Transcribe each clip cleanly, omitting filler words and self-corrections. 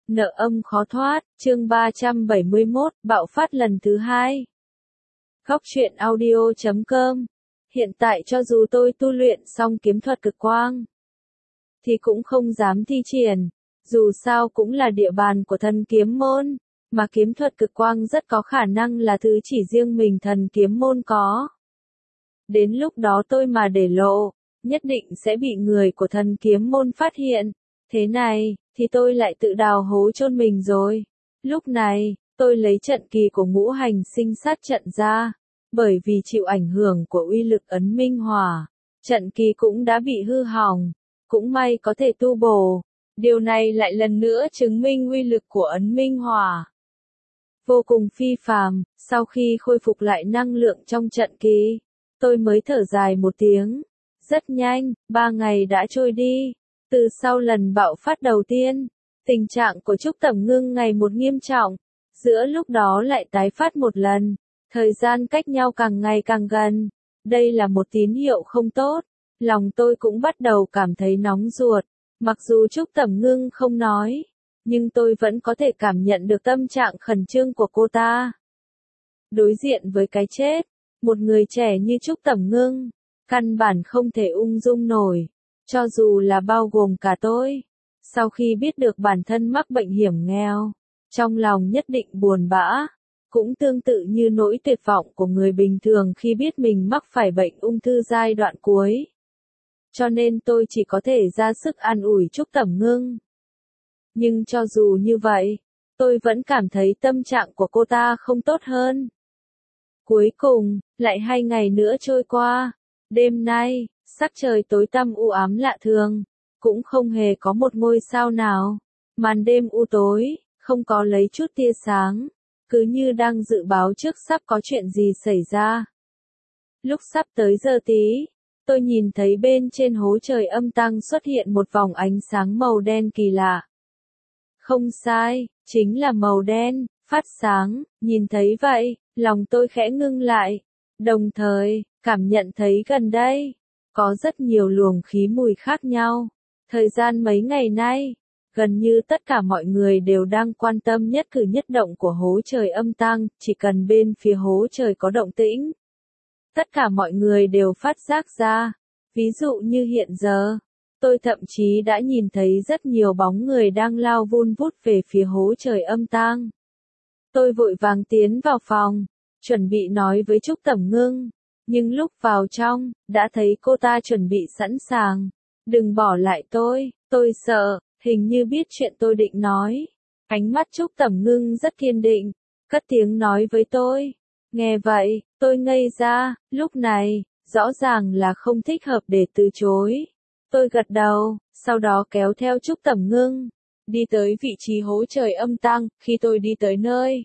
Nợ âm khó thoát, chương 371, bạo phát lần thứ 2. Góc truyện audio.com. Hiện tại cho dù tôi tu luyện xong kiếm thuật cực quang, thì cũng không dám thi triển. Dù sao cũng là địa bàn của thần kiếm môn, mà kiếm thuật cực quang rất có khả năng là thứ chỉ riêng mình thần kiếm môn có. Đến lúc đó tôi mà để lộ, nhất định sẽ bị người của thần kiếm môn phát hiện. Thế này, thì tôi lại tự đào hố chôn mình rồi. Lúc này, tôi lấy trận kỳ của ngũ hành sinh sát trận ra. Bởi vì chịu ảnh hưởng của uy lực ấn minh hỏa, trận kỳ cũng đã bị hư hỏng. Cũng may có thể tu bổ. Điều này lại lần nữa chứng minh uy lực của ấn minh hỏa vô cùng phi phàm. Sau khi khôi phục lại năng lượng trong trận kỳ, tôi mới thở dài một tiếng. Rất nhanh, 3 ngày đã trôi đi. Từ sau lần bạo phát đầu tiên, tình trạng của Trúc Tẩm Ngưng ngày một nghiêm trọng. Giữa lúc đó lại tái phát một lần. Thời gian cách nhau càng ngày càng gần. Đây là một tín hiệu không tốt. Lòng tôi cũng bắt đầu cảm thấy nóng ruột. Mặc dù Trúc Tẩm Ngưng không nói, nhưng tôi vẫn có thể cảm nhận được tâm trạng khẩn trương của cô ta. Đối diện với cái chết, một người trẻ như Trúc Tẩm Ngưng, căn bản không thể ung dung nổi. Cho dù là bao gồm cả tôi. Sau khi biết được bản thân mắc bệnh hiểm nghèo, trong lòng nhất định buồn bã. Cũng tương tự như nỗi tuyệt vọng của người bình thường khi biết mình mắc phải bệnh ung thư giai đoạn cuối. Cho nên tôi chỉ có thể ra sức an ủi Trúc Tẩm Ngưng. Nhưng cho dù như vậy, tôi vẫn cảm thấy tâm trạng của cô ta không tốt hơn. Cuối cùng, lại 2 ngày nữa trôi qua. Đêm nay, sắc trời tối tăm u ám lạ thường, cũng không hề có một ngôi sao nào. Màn đêm u tối, không có lấy chút tia sáng, cứ như đang dự báo trước sắp có chuyện gì xảy ra. Lúc sắp tới giờ tí, tôi nhìn thấy bên trên hố trời âm tăng xuất hiện một vòng ánh sáng màu đen kỳ lạ. Không sai, chính là màu đen, phát sáng. Nhìn thấy vậy, lòng tôi khẽ ngưng lại. Đồng thời, cảm nhận thấy gần đây, có rất nhiều luồng khí mùi khác nhau. Thời gian mấy ngày nay, gần như tất cả mọi người đều đang quan tâm nhất cử nhất động của hố trời âm tăng. Chỉ cần bên phía hố trời có động tĩnh, tất cả mọi người đều phát giác ra. Ví dụ như hiện giờ, tôi thậm chí đã nhìn thấy rất nhiều bóng người đang lao vun vút về phía hố trời âm tang. Tôi vội vàng tiến vào phòng, chuẩn bị nói với Trúc Tẩm Ngưng, nhưng lúc vào trong, đã thấy cô ta chuẩn bị sẵn sàng. Đừng bỏ lại tôi sợ, hình như biết chuyện tôi định nói. Ánh mắt Trúc Tẩm Ngưng rất kiên định, cất tiếng nói với tôi. Nghe vậy, tôi ngây ra, lúc này, rõ ràng là không thích hợp để từ chối. Tôi gật đầu, sau đó kéo theo Trúc Tẩm Ngưng, đi tới vị trí hố trời âm tang. Khi tôi đi tới nơi,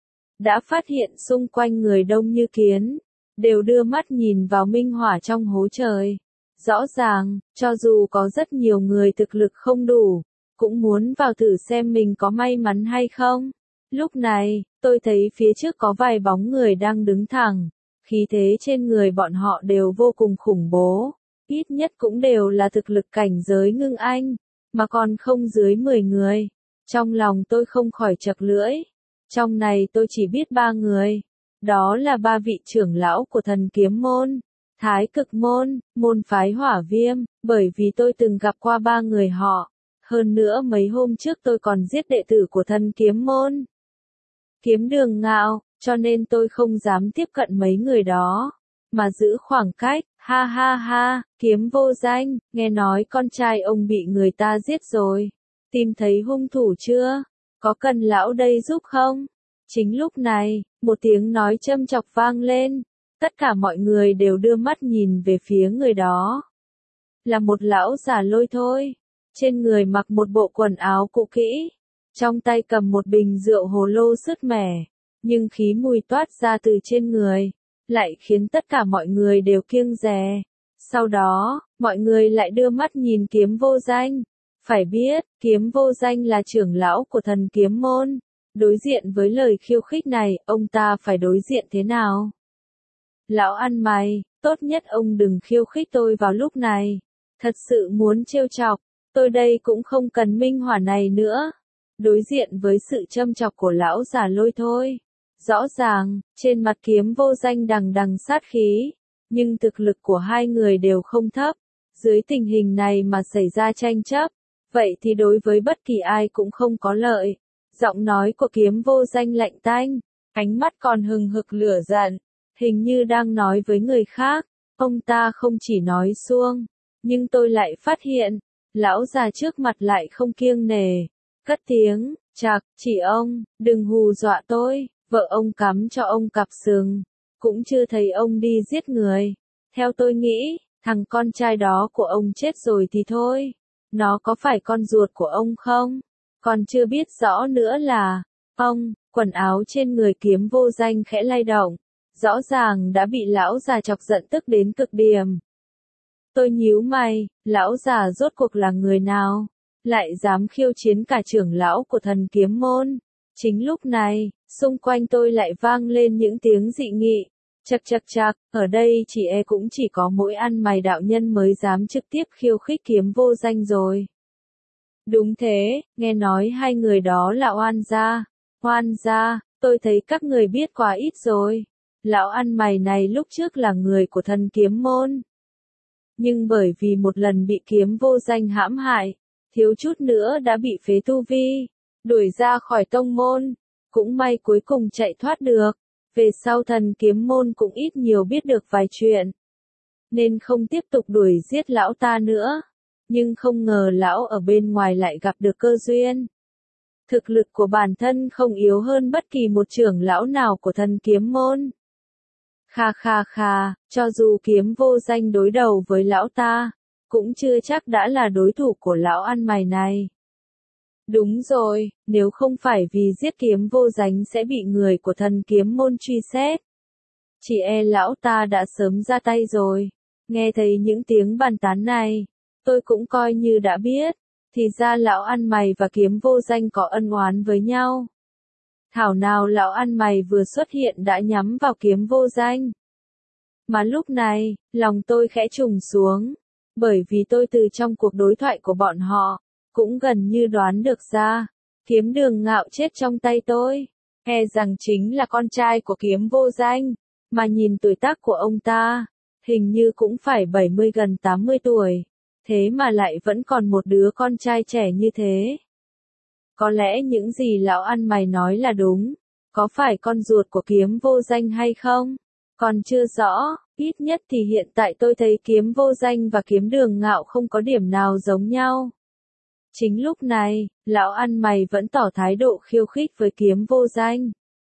đã phát hiện xung quanh người đông như kiến, đều đưa mắt nhìn vào minh hỏa trong hố trời. Rõ ràng, cho dù có rất nhiều người thực lực không đủ, cũng muốn vào thử xem mình có may mắn hay không. Lúc này, tôi thấy phía trước có vài bóng người đang đứng thẳng, khí thế trên người bọn họ đều vô cùng khủng bố. Ít nhất cũng đều là thực lực cảnh giới ngưng anh, mà còn không dưới 10 người. Trong lòng tôi không khỏi chật lưỡi. Trong này tôi chỉ biết 3 người. Đó là 3 vị trưởng lão của thần kiếm môn, Thái Cực môn, môn phái Hỏa Viêm, bởi vì tôi từng gặp qua 3 người họ. Hơn nữa mấy hôm trước tôi còn giết đệ tử của thần kiếm môn, Kiếm Đường Ngạo, cho nên tôi không dám tiếp cận mấy người đó, mà giữ khoảng cách. Ha ha ha, Kiếm Vô Danh, nghe nói con trai ông bị người ta giết rồi. Tìm thấy hung thủ chưa? Có cần lão đây giúp không? Chính lúc này, một tiếng nói châm chọc vang lên. Tất cả mọi người đều đưa mắt nhìn về phía người đó. Là một lão già lôi thôi. Trên người mặc một bộ quần áo cũ kỹ. Trong tay cầm một bình rượu hồ lô sứt mẻ. Nhưng khí mùi toát ra từ trên người lại khiến tất cả mọi người đều kiêng dè. Sau đó, mọi người lại đưa mắt nhìn Kiếm Vô Danh. Phải biết, Kiếm Vô Danh là trưởng lão của thần kiếm môn. Đối diện với lời khiêu khích này, ông ta phải đối diện thế nào? Lão ăn mày, tốt nhất ông đừng khiêu khích tôi vào lúc này. Thật sự muốn trêu chọc, tôi đây cũng không cần minh hỏa này nữa. đối diện với sự châm chọc của lão già Lôi thôi. Rõ ràng, trên mặt Kiếm Vô Danh đằng đằng sát khí, nhưng thực lực của hai người đều không thấp. Dưới tình hình này mà xảy ra tranh chấp, vậy thì đối với bất kỳ ai cũng không có lợi. Giọng nói của Kiếm Vô Danh lạnh tanh, ánh mắt còn hừng hực lửa giận, hình như đang nói với người khác. Ông ta không chỉ nói suông, nhưng tôi lại phát hiện, lão già trước mặt lại không kiêng nể. Cất tiếng, chạc, chỉ ông, đừng hù dọa tôi, vợ ông cắm cho ông cặp sừng, cũng chưa thấy ông đi giết người. Theo tôi nghĩ, thằng con trai đó của ông chết rồi thì thôi, nó có phải con ruột của ông không? Còn chưa biết rõ nữa là, ông, quần áo trên người Kiếm Vô Danh khẽ lay động, rõ ràng đã bị lão già chọc giận tức đến cực điểm. Tôi nhíu mày, lão già rốt cuộc là người nào? Lại dám khiêu chiến cả trưởng lão của Thần Kiếm Môn. Chính lúc này, xung quanh tôi lại vang lên những tiếng dị nghị. Chậc chậc chậc, ở đây cũng chỉ có mỗi ăn mày đạo nhân mới dám trực tiếp khiêu khích Kiếm Vô Danh rồi. Đúng thế, nghe nói hai người đó là oan gia. Oan gia, tôi thấy các người biết quá ít rồi. Lão ăn mày này lúc trước là người của Thần Kiếm Môn. Nhưng bởi vì một lần bị Kiếm Vô Danh hãm hại, thiếu chút nữa đã bị phế tu vi, đuổi ra khỏi tông môn. Cũng may cuối cùng chạy thoát được. Về sau Thần Kiếm Môn cũng ít nhiều biết được vài chuyện, nên không tiếp tục đuổi giết lão ta nữa. Nhưng không ngờ lão ở bên ngoài lại gặp được cơ duyên. Thực lực của bản thân không yếu hơn bất kỳ một trưởng lão nào của Thần Kiếm Môn. Kha, cho dù Kiếm Vô Danh đối đầu với lão ta, cũng chưa chắc đã là đối thủ của lão ăn mày này. Đúng rồi, nếu không phải vì giết Kiếm Vô Danh sẽ bị người của Thần Kiếm Môn truy xét, chỉ lão ta đã sớm ra tay rồi. Nghe thấy những tiếng bàn tán này, tôi cũng coi như đã biết, thì ra lão ăn mày và Kiếm Vô Danh có ân oán với nhau. Thảo nào lão ăn mày vừa xuất hiện đã nhắm vào Kiếm Vô Danh. Mà lúc này, lòng tôi khẽ trùng xuống, bởi vì tôi từ trong cuộc đối thoại của bọn họ, cũng gần như đoán được ra, Kiếm Đường Ngạo chết trong tay tôi, rằng chính là con trai của Kiếm Vô Danh, mà nhìn tuổi tác của ông ta, hình như cũng phải 70 gần 80 tuổi, thế mà lại vẫn còn một đứa con trai trẻ như thế. Có lẽ những gì lão ăn mày nói là đúng, có phải con ruột của Kiếm Vô Danh hay không? Còn chưa rõ, ít nhất thì hiện tại tôi thấy Kiếm Vô Danh và Kiếm Đường Ngạo không có điểm nào giống nhau. Chính lúc này, lão ăn mày vẫn tỏ thái độ khiêu khích với Kiếm Vô Danh.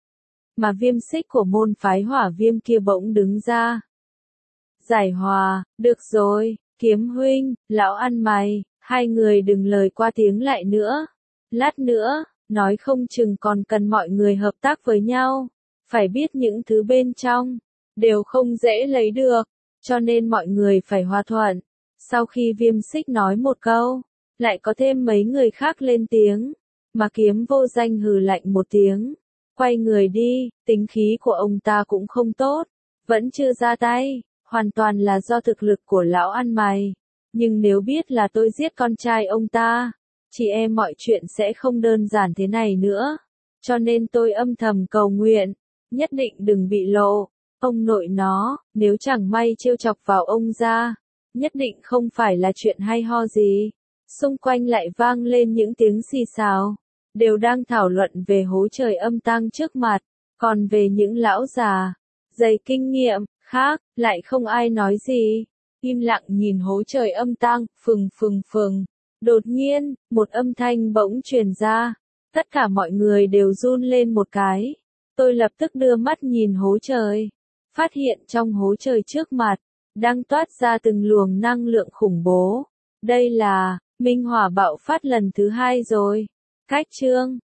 Mà Viêm Xích của môn phái Hỏa Viêm kia bỗng đứng ra. Giải hòa, được rồi, Kiếm huynh, lão ăn mày, hai người đừng lời qua tiếng lại nữa. Lát nữa, nói không chừng còn cần mọi người hợp tác với nhau. Phải biết những thứ bên trong, đều không dễ lấy được, cho nên mọi người phải hòa thuận. Sau khi Viêm Xích nói một câu, lại có thêm mấy người khác lên tiếng, mà Kiếm Vô Danh hừ lạnh một tiếng, quay người đi. Tính khí của ông ta cũng không tốt, vẫn chưa ra tay, hoàn toàn là do thực lực của lão ăn mày. Nhưng nếu biết là tôi giết con trai ông ta, chị em mọi chuyện sẽ không đơn giản thế này nữa. Cho nên tôi âm thầm cầu nguyện, nhất định đừng bị lộ. Ông nội nó, nếu chẳng may trêu chọc vào ông ra, nhất định không phải là chuyện hay ho gì. Xung quanh lại vang lên những tiếng xì xào, đều đang thảo luận về hố trời âm tang trước mặt. Còn về những lão già, dày kinh nghiệm, khác, lại không ai nói gì. Im lặng nhìn hố trời âm tang, phừng. Đột nhiên, một âm thanh bỗng truyền ra. Tất cả mọi người đều run lên một cái. Tôi lập tức đưa mắt nhìn hố trời. Phát hiện trong hố trời trước mặt, đang toát ra từng luồng năng lượng khủng bố. Đây là, minh hỏa bạo phát lần thứ 2 rồi. Cách chương